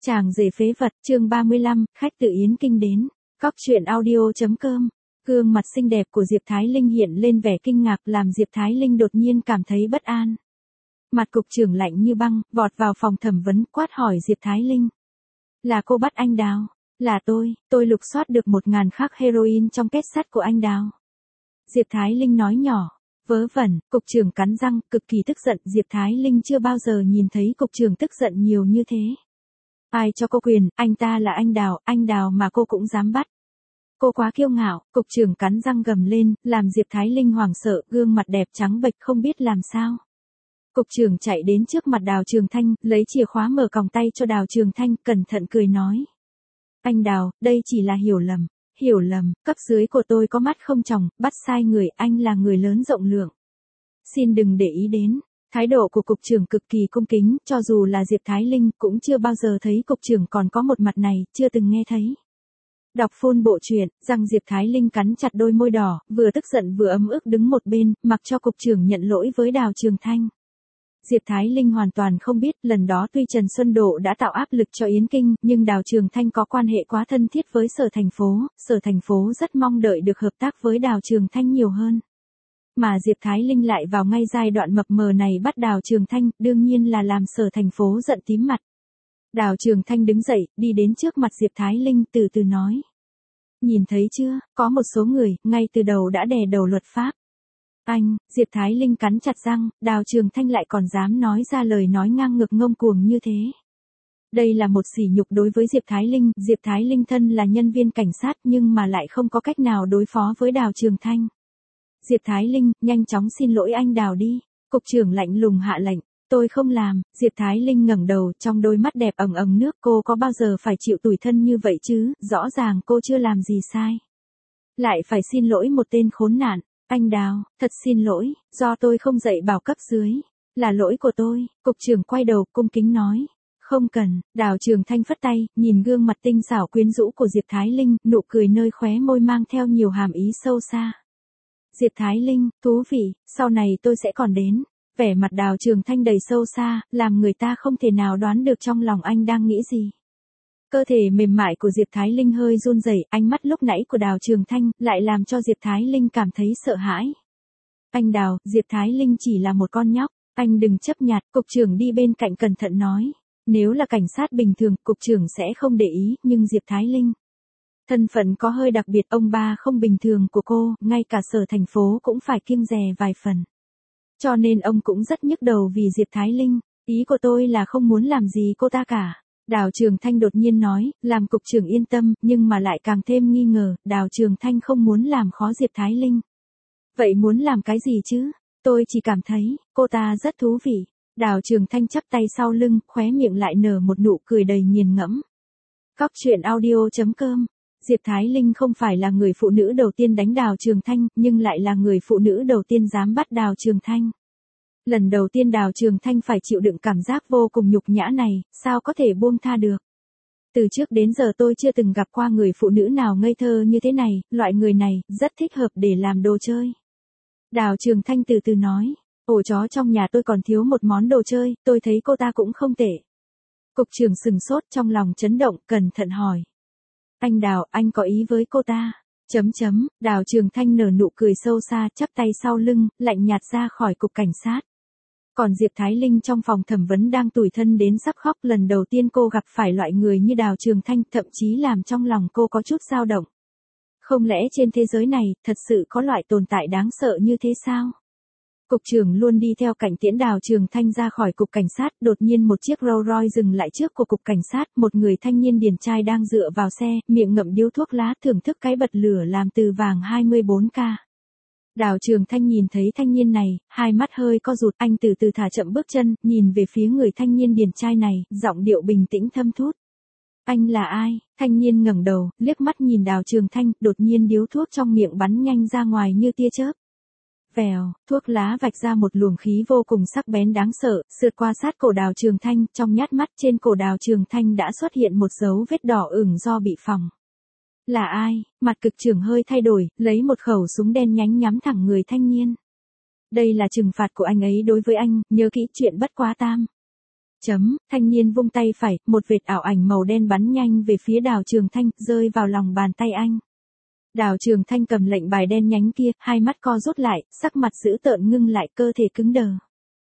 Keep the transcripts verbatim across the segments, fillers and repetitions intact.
Chàng rể phế vật, chương ba mươi lăm, khách tự Yến Kinh đến. Cóc truyện audio.com. Gương mặt xinh đẹp của Diệp Thái Linh hiện lên vẻ kinh ngạc, làm Diệp Thái Linh đột nhiên cảm thấy bất an. Mặt cục trưởng lạnh như băng, vọt vào phòng thẩm vấn, quát hỏi Diệp Thái Linh. Là cô bắt anh Đào? Là tôi, tôi lục soát được một ngàn khắc heroin trong kết sắt của anh Đào. Diệp Thái Linh nói nhỏ. Vớ vẩn, cục trưởng cắn răng, cực kỳ tức giận. Diệp Thái Linh chưa bao giờ nhìn thấy cục trưởng tức giận nhiều như thế. Ai cho cô quyền, anh ta là anh Đào, anh Đào mà cô cũng dám bắt. Cô quá kiêu ngạo, cục trưởng cắn răng gầm lên, làm Diệp Thái Linh hoảng sợ, gương mặt đẹp trắng bệch không biết làm sao. Cục trưởng chạy đến trước mặt Đào Trường Thanh, lấy chìa khóa mở còng tay cho Đào Trường Thanh, cẩn thận cười nói. Anh Đào, đây chỉ là hiểu lầm, hiểu lầm, cấp dưới của tôi có mắt không tròng, bắt sai người, anh là người lớn rộng lượng. Xin đừng để ý đến. Thái độ của cục trưởng cực kỳ cung kính, cho dù là Diệp Thái Linh cũng chưa bao giờ thấy cục trưởng còn có một mặt này, chưa từng nghe thấy. Đọc full bộ truyện, răng Diệp Thái Linh cắn chặt đôi môi đỏ, vừa tức giận vừa ấm ức đứng một bên, mặc cho cục trưởng nhận lỗi với Đào Trường Thanh. Diệp Thái Linh hoàn toàn không biết, lần đó tuy Trần Xuân Độ đã tạo áp lực cho Yến Kinh, nhưng Đào Trường Thanh có quan hệ quá thân thiết với Sở Thành phố, Sở Thành phố rất mong đợi được hợp tác với Đào Trường Thanh nhiều hơn. Mà Diệp Thái Linh lại vào ngay giai đoạn mập mờ này bắt Đào Trường Thanh, đương nhiên là làm Sở Thành phố giận tím mặt. Đào Trường Thanh đứng dậy, đi đến trước mặt Diệp Thái Linh, từ từ nói. Nhìn thấy chưa, có một số người, ngay từ đầu đã đè đầu luật pháp. Anh, Diệp Thái Linh cắn chặt răng, Đào Trường Thanh lại còn dám nói ra lời nói ngang ngược ngông cuồng như thế. Đây là một sỉ nhục đối với Diệp Thái Linh, Diệp Thái Linh thân là nhân viên cảnh sát nhưng mà lại không có cách nào đối phó với Đào Trường Thanh. Diệp Thái Linh, nhanh chóng xin lỗi anh Đào đi. Cục trưởng lạnh lùng hạ lệnh. Tôi không làm. Diệp Thái Linh ngẩng đầu, trong đôi mắt đẹp ẩn ẩn nước. Cô có bao giờ phải chịu tủi thân như vậy chứ? Rõ ràng cô chưa làm gì sai. Lại phải xin lỗi một tên khốn nạn. Anh Đào, thật xin lỗi, do tôi không dạy bảo cấp dưới. Là lỗi của tôi. Cục trưởng quay đầu cung kính nói. Không cần. Đào Trường Thanh phất tay, nhìn gương mặt tinh xảo quyến rũ của Diệp Thái Linh, nụ cười nơi khóe môi mang theo nhiều hàm ý sâu xa. Diệp Thái Linh, thú vị, sau này tôi sẽ còn đến. Vẻ mặt Đào Trường Thanh đầy sâu xa, làm người ta không thể nào đoán được trong lòng anh đang nghĩ gì. Cơ thể mềm mại của Diệp Thái Linh hơi run rẩy, ánh mắt lúc nãy của Đào Trường Thanh lại làm cho Diệp Thái Linh cảm thấy sợ hãi. Anh Đào, Diệp Thái Linh chỉ là một con nhóc, anh đừng chấp nhặt, cục trưởng đi bên cạnh cẩn thận nói. Nếu là cảnh sát bình thường, cục trưởng sẽ không để ý, nhưng Diệp Thái Linh. Thân phận có hơi đặc biệt, ông ba không bình thường của cô, ngay cả Sở Thành phố cũng phải kiêng dè vài phần. Cho nên ông cũng rất nhức đầu vì Diệp Thái Linh, ý của tôi là không muốn làm gì cô ta cả. Đào Trường Thanh đột nhiên nói, làm cục trưởng yên tâm, nhưng mà lại càng thêm nghi ngờ, Đào Trường Thanh không muốn làm khó Diệp Thái Linh. Vậy muốn làm cái gì chứ? Tôi chỉ cảm thấy, cô ta rất thú vị. Đào Trường Thanh chắp tay sau lưng, khóe miệng lại nở một nụ cười đầy nghiền ngẫm. Cóc truyện audio.com. Diệp Thái Linh không phải là người phụ nữ đầu tiên đánh Đào Trường Thanh, nhưng lại là người phụ nữ đầu tiên dám bắt Đào Trường Thanh. Lần đầu tiên Đào Trường Thanh phải chịu đựng cảm giác vô cùng nhục nhã này, sao có thể buông tha được. Từ trước đến giờ tôi chưa từng gặp qua người phụ nữ nào ngây thơ như thế này, loại người này, rất thích hợp để làm đồ chơi. Đào Trường Thanh từ từ nói, ổ chó trong nhà tôi còn thiếu một món đồ chơi, tôi thấy cô ta cũng không tệ. Cục trưởng sừng sốt trong lòng chấn động, cẩn thận hỏi. Anh Đào, anh có ý với cô ta? Chấm chấm, Đào Trường Thanh nở nụ cười sâu xa, chắp tay sau lưng, lạnh nhạt ra khỏi cục cảnh sát. Còn Diệp Thái Linh trong phòng thẩm vấn đang tủi thân đến sắp khóc, lần đầu tiên cô gặp phải loại người như Đào Trường Thanh, thậm chí làm trong lòng cô có chút dao động. Không lẽ trên thế giới này, thật sự có loại tồn tại đáng sợ như thế sao? Cục trưởng luôn đi theo cạnh tiễn Đào Trường Thanh ra khỏi cục cảnh sát, đột nhiên một chiếc Rolls Royce dừng lại trước của cục cảnh sát, một người thanh niên điển trai đang dựa vào xe, miệng ngậm điếu thuốc lá thưởng thức cái bật lửa làm từ vàng hai mươi bốn ca. Đào Trường Thanh nhìn thấy thanh niên này, hai mắt hơi co rụt, anh từ từ thả chậm bước chân, nhìn về phía người thanh niên điển trai này, giọng điệu bình tĩnh thâm thút. Anh là ai? Thanh niên ngẩng đầu, liếc mắt nhìn Đào Trường Thanh, đột nhiên điếu thuốc trong miệng bắn nhanh ra ngoài như tia chớp. Vèo, thuốc lá vạch ra một luồng khí vô cùng sắc bén đáng sợ, sượt qua sát cổ Đào Trường Thanh, trong nhát mắt trên cổ Đào Trường Thanh đã xuất hiện một dấu vết đỏ ửng do bị phỏng. Là ai? Mặt cực trưởng hơi thay đổi, lấy một khẩu súng đen nhánh nhắm thẳng người thanh niên. Đây là trừng phạt của anh ấy đối với anh, nhớ kỹ chuyện bất quá tam. Chấm, thanh niên vung tay phải, một vệt ảo ảnh màu đen bắn nhanh về phía Đào Trường Thanh, rơi vào lòng bàn tay anh. Đào Trường Thanh cầm lệnh bài đen nhánh kia, hai mắt co rút lại, sắc mặt dữ tợn ngưng lại, cơ thể cứng đờ.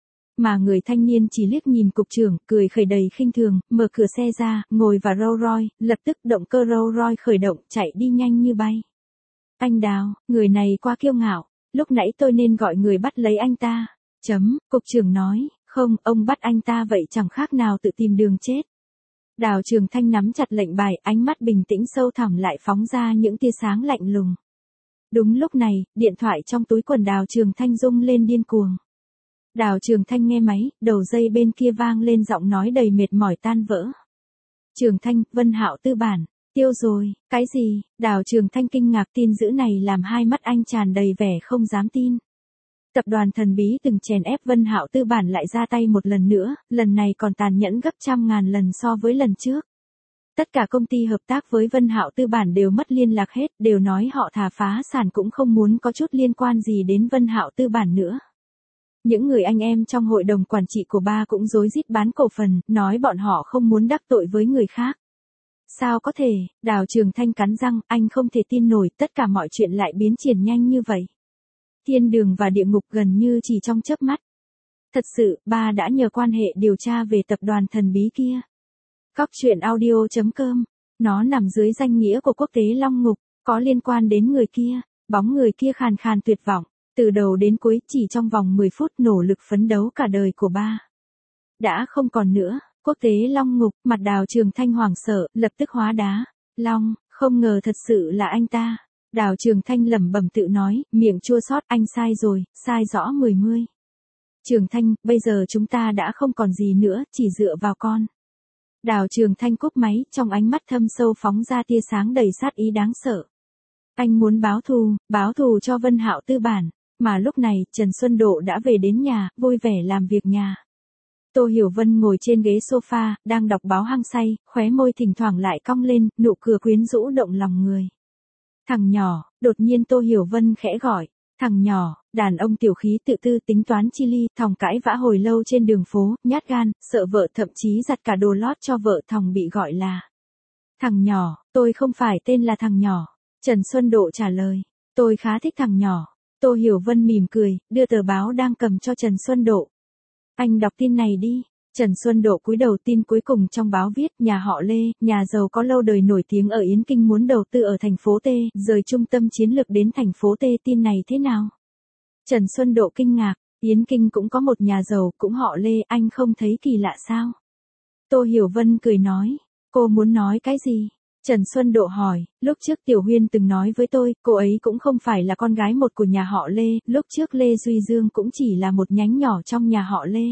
Mà người thanh niên chỉ liếc nhìn cục trưởng, cười khẩy đầy khinh thường, mở cửa xe ra, ngồi vào Rolls Royce, lập tức động cơ Rolls Royce khởi động, chạy đi nhanh như bay. Anh Đào, người này quá kiêu ngạo, lúc nãy tôi nên gọi người bắt lấy anh ta. Chấm, cục trưởng nói, không, ông bắt anh ta vậy chẳng khác nào tự tìm đường chết. Đào Trường Thanh nắm chặt lệnh bài, ánh mắt bình tĩnh sâu thẳm lại phóng ra những tia sáng lạnh lùng. Đúng lúc này, điện thoại trong túi quần Đào Trường Thanh rung lên điên cuồng. Đào Trường Thanh nghe máy, đầu dây bên kia vang lên giọng nói đầy mệt mỏi tan vỡ. Trường Thanh, Vân Hạo Tư bản, tiêu rồi, cái gì? Đào Trường Thanh kinh ngạc, tin dữ này làm hai mắt anh tràn đầy vẻ không dám tin. Tập đoàn thần bí từng chèn ép Vân Hạo Tư bản lại ra tay một lần nữa, lần này còn tàn nhẫn gấp trăm ngàn lần so với lần trước. Tất cả công ty hợp tác với Vân Hạo Tư bản đều mất liên lạc hết, đều nói họ thà phá sản cũng không muốn có chút liên quan gì đến Vân Hạo Tư bản nữa. Những người anh em trong hội đồng quản trị của ba cũng rối rít bán cổ phần, nói bọn họ không muốn đắc tội với người khác. Sao có thể? Đào Trường Thanh cắn răng, anh không thể tin nổi, tất cả mọi chuyện lại biến triển nhanh như vậy. Thiên đường và địa ngục gần như chỉ trong chớp mắt. Thật sự, ba đã nhờ quan hệ điều tra về tập đoàn thần bí kia. Cóc truyện audio chấm com, nó nằm dưới danh nghĩa của quốc tế Long Ngục, có liên quan đến người kia, bóng người kia khàn khàn tuyệt vọng. Từ đầu đến cuối chỉ trong vòng mười phút nỗ lực phấn đấu cả đời của ba. Đã không còn nữa, quốc tế Long Ngục, mặt Đào Trường Thanh hoảng sợ, lập tức hóa đá. Long, không ngờ thật sự là anh ta. Đào Trường Thanh lẩm bẩm tự nói, miệng chua xót, anh sai rồi, sai rõ mười mươi. Trường Thanh, bây giờ chúng ta đã không còn gì nữa, chỉ dựa vào con. Đào Trường Thanh cúp máy, trong ánh mắt thâm sâu phóng ra tia sáng đầy sát ý đáng sợ. Anh muốn báo thù, báo thù cho Vân Hạo Tư bản. Mà lúc này, Trần Xuân Độ đã về đến nhà, vui vẻ làm việc nhà. Tô Hiểu Vân ngồi trên ghế sofa, đang đọc báo hăng say, khóe môi thỉnh thoảng lại cong lên, nụ cười quyến rũ động lòng người. Thằng nhỏ, đột nhiên Tô Hiểu Vân khẽ gọi. Thằng nhỏ, đàn ông tiểu khí tự tư tính toán chi ly, thòng cãi vã hồi lâu trên đường phố, nhát gan, sợ vợ thậm chí giặt cả đồ lót cho vợ thòng bị gọi là. Thằng nhỏ, tôi không phải tên là thằng nhỏ. Trần Xuân Độ trả lời. Tôi khá thích thằng nhỏ. Tô Hiểu Vân mỉm cười, đưa tờ báo đang cầm cho Trần Xuân Độ. Anh đọc tin này đi. Trần Xuân Độ cúi đầu, tin cuối cùng trong báo viết, nhà họ Lê, nhà giàu có lâu đời nổi tiếng ở Yến Kinh muốn đầu tư ở thành phố T, rời trung tâm chiến lược đến thành phố T, tin này thế nào? Trần Xuân Độ kinh ngạc, Yến Kinh cũng có một nhà giàu, cũng họ Lê, anh không thấy kỳ lạ sao? Tô Hiểu Vân cười nói, cô muốn nói cái gì? Trần Xuân Độ hỏi, lúc trước Tiểu Huyên từng nói với tôi, cô ấy cũng không phải là con gái một của nhà họ Lê, lúc trước Lê Duy Dương cũng chỉ là một nhánh nhỏ trong nhà họ Lê.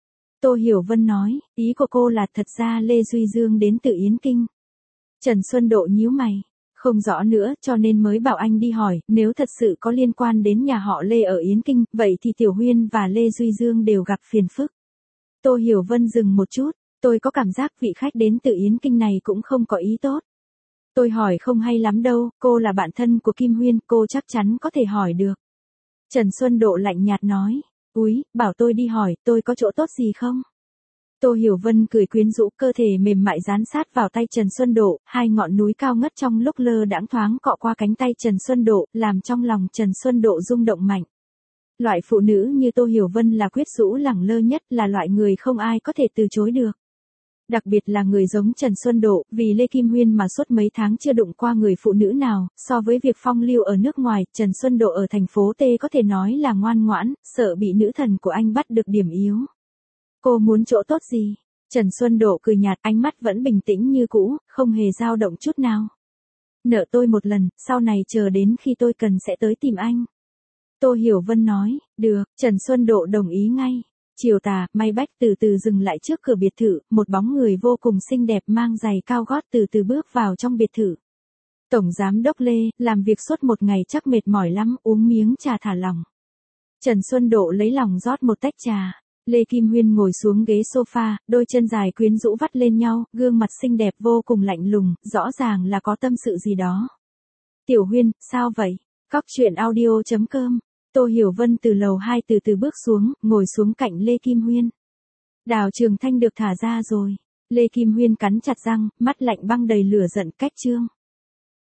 Tô Hiểu Vân nói, ý của cô là thật ra Lê Duy Dương đến từ Yến Kinh. Trần Xuân Độ nhíu mày, không rõ nữa cho nên mới bảo anh đi hỏi, nếu thật sự có liên quan đến nhà họ Lê ở Yến Kinh, vậy thì Tiểu Huyên và Lê Duy Dương đều gặp phiền phức. Tô Hiểu Vân dừng một chút, tôi có cảm giác vị khách đến từ Yến Kinh này cũng không có ý tốt. Tôi hỏi không hay lắm đâu, cô là bạn thân của Kim Huyên, cô chắc chắn có thể hỏi được. Trần Xuân Độ lạnh nhạt nói, úi, bảo tôi đi hỏi, tôi có chỗ tốt gì không? Tô Hiểu Vân cười quyến rũ, cơ thể mềm mại dán sát vào tay Trần Xuân Độ, hai ngọn núi cao ngất trong lúc lơ đãng thoáng cọ qua cánh tay Trần Xuân Độ, làm trong lòng Trần Xuân Độ rung động mạnh. Loại phụ nữ như Tô Hiểu Vân là quyết rũ lẳng lơ nhất, là loại người không ai có thể từ chối được. Đặc biệt là người giống Trần Xuân Độ, vì Lê Kim Huyên mà suốt mấy tháng chưa đụng qua người phụ nữ nào, so với việc phong lưu ở nước ngoài, Trần Xuân Độ ở thành phố T có thể nói là ngoan ngoãn, sợ bị nữ thần của anh bắt được điểm yếu. Cô muốn chỗ tốt gì? Trần Xuân Độ cười nhạt, ánh mắt vẫn bình tĩnh như cũ, không hề dao động chút nào. Nợ tôi một lần, sau này chờ đến khi tôi cần sẽ tới tìm anh. Tô Hiểu Vân nói, được, Trần Xuân Độ đồng ý ngay. Chiều tà, May Bách từ từ dừng lại trước cửa biệt thự, một bóng người vô cùng xinh đẹp mang giày cao gót từ từ bước vào trong biệt thự. Tổng giám đốc Lê, làm việc suốt một ngày chắc mệt mỏi lắm, uống miếng trà thả lòng. Trần Xuân Độ lấy lòng rót một tách trà. Lê Kim Huyên ngồi xuống ghế sofa, đôi chân dài quyến rũ vắt lên nhau, gương mặt xinh đẹp vô cùng lạnh lùng, rõ ràng là có tâm sự gì đó. Tiểu Huyên, sao vậy? Cóc truyện audio chấm com. Tô Hiểu Vân từ lầu hai từ từ bước xuống, ngồi xuống cạnh Lê Kim Huyên. Đào Trường Thanh được thả ra rồi. Lê Kim Huyên cắn chặt răng, mắt lạnh băng đầy lửa giận cách Trương